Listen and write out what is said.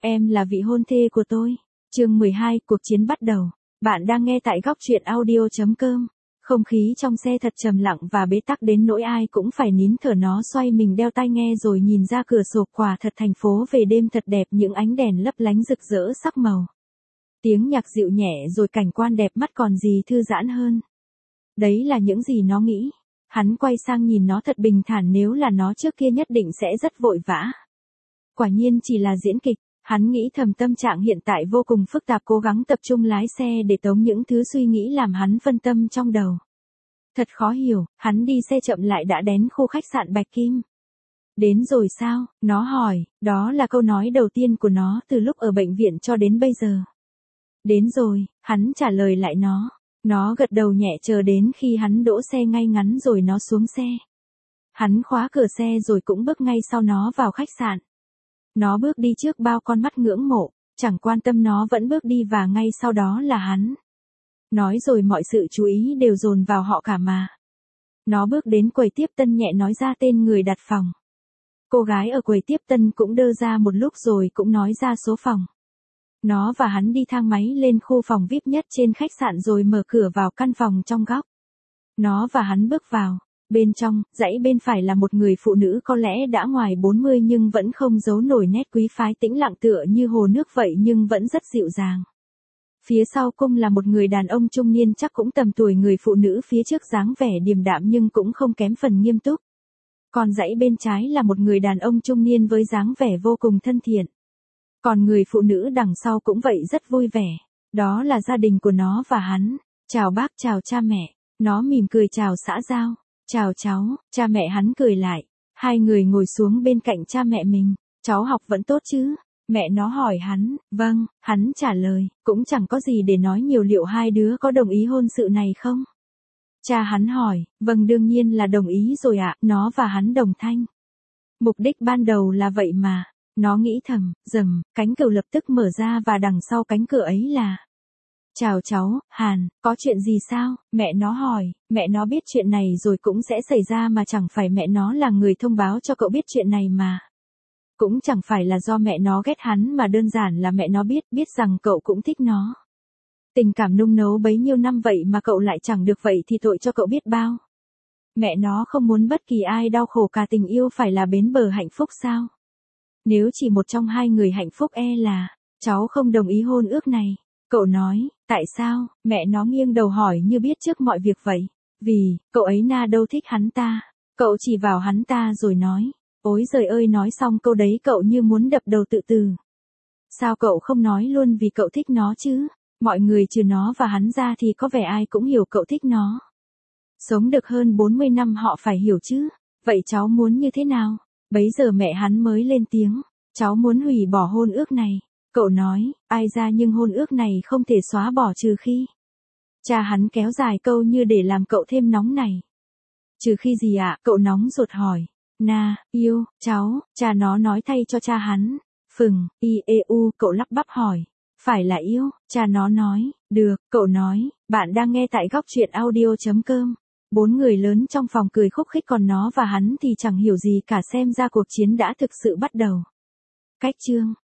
Em là vị hôn thê của tôi. Chương 12, cuộc chiến bắt đầu. Bạn đang nghe tại góc truyện audio.com. Không khí trong xe thật trầm lặng và bế tắc đến nỗi ai cũng phải nín thở. Nó xoay mình đeo tai nghe rồi nhìn ra cửa sổ. Quả thật thành phố về đêm thật đẹp, những ánh đèn lấp lánh rực rỡ sắc màu. Tiếng nhạc dịu nhẹ rồi cảnh quan đẹp mắt còn gì thư giãn hơn. Đấy là những gì nó nghĩ. Hắn quay sang nhìn nó thật bình thản, nếu là nó trước kia nhất định sẽ rất vội vã. Quả nhiên chỉ là diễn kịch. Hắn nghĩ thầm, tâm trạng hiện tại vô cùng phức tạp, cố gắng tập trung lái xe để tống những thứ suy nghĩ làm hắn phân tâm trong đầu. Thật khó hiểu, hắn đi xe chậm lại đã đến khu khách sạn Bạch Kim. Đến rồi sao? Nó hỏi, đó là câu nói đầu tiên của nó từ lúc ở bệnh viện cho đến bây giờ. Đến rồi, hắn trả lời lại nó. Nó gật đầu nhẹ chờ đến khi hắn đỗ xe ngay ngắn rồi nó xuống xe. Hắn khóa cửa xe rồi cũng bước ngay sau nó vào khách sạn. Nó bước đi trước bao con mắt ngưỡng mộ, chẳng quan tâm nó vẫn bước đi và ngay sau đó là hắn. Nói rồi mọi sự chú ý đều dồn vào họ cả mà. Nó bước đến quầy tiếp tân nhẹ nói ra tên người đặt phòng. Cô gái ở quầy tiếp tân cũng đơ ra một lúc rồi cũng nói ra số phòng. Nó và hắn đi thang máy lên khu phòng VIP nhất trên khách sạn rồi mở cửa vào căn phòng trong góc. Nó và hắn bước vào. Bên trong, dãy bên phải là một người phụ nữ có lẽ đã ngoài 40 nhưng vẫn không giấu nổi nét quý phái, tĩnh lặng tựa như hồ nước vậy nhưng vẫn rất dịu dàng. Phía sau cung là một người đàn ông trung niên chắc cũng tầm tuổi người phụ nữ phía trước, dáng vẻ điềm đạm nhưng cũng không kém phần nghiêm túc. Còn dãy bên trái là một người đàn ông trung niên với dáng vẻ vô cùng thân thiện. Còn người phụ nữ đằng sau cũng vậy, rất vui vẻ. Đó là gia đình của nó và hắn. Chào bác, chào cha mẹ. Nó mỉm cười chào xã giao. Chào cháu, cha mẹ hắn cười lại. Hai người ngồi xuống bên cạnh cha mẹ mình. Cháu học vẫn tốt chứ? Mẹ nó hỏi hắn. Vâng, hắn trả lời. Cũng chẳng có gì để nói nhiều, liệu hai đứa có đồng ý hôn sự này không? Cha hắn hỏi. Vâng, đương nhiên là đồng ý rồi ạ. Nó và hắn đồng thanh. Mục đích ban đầu là vậy mà. Nó nghĩ thầm, rầm, cánh cửa lập tức mở ra và đằng sau cánh cửa ấy là... Chào cháu, Hàn, có chuyện gì sao? Mẹ nó hỏi. Mẹ nó biết chuyện này rồi cũng sẽ xảy ra mà, chẳng phải mẹ nó là người thông báo cho cậu biết chuyện này mà. Cũng chẳng phải là do mẹ nó ghét hắn mà đơn giản là mẹ nó biết rằng cậu cũng thích nó. Tình cảm nung nấu bấy nhiêu năm vậy mà cậu lại chẳng được, vậy thì tội cho cậu biết bao. Mẹ nó không muốn bất kỳ ai đau khổ cả, tình yêu phải là bến bờ hạnh phúc sao? Nếu chỉ một trong hai người hạnh phúc là, cháu không đồng ý hôn ước này. Cậu nói, tại sao? Mẹ nó nghiêng đầu hỏi như biết trước mọi việc vậy. Vì, cậu ấy đâu thích hắn ta. Cậu chỉ vào hắn ta rồi nói. Ôi giời ơi, nói xong câu đấy cậu như muốn đập đầu tự tử. Sao cậu không nói luôn vì cậu thích nó chứ? Mọi người trừ nó và hắn ra thì có vẻ ai cũng hiểu cậu thích nó. Sống được hơn 40 năm họ phải hiểu chứ. Vậy cháu muốn như thế nào? Bấy giờ mẹ hắn mới lên tiếng. Cháu muốn hủy bỏ hôn ước này. Cậu nói, ai ra nhưng hôn ước này không thể xóa bỏ trừ khi. Cha hắn kéo dài câu như để làm cậu thêm nóng này. Trừ khi gì ạ? Cậu nóng ruột hỏi. Yêu, cháu, cha nó nói thay cho cha hắn. Cậu lắp bắp hỏi. Phải là yêu, cha nó nói. Được, cậu nói, bạn đang nghe tại góc truyện audio.com. Bốn người lớn trong phòng cười khúc khích, còn nó và hắn thì chẳng hiểu gì cả, xem ra cuộc chiến đã thực sự bắt đầu. Cách chương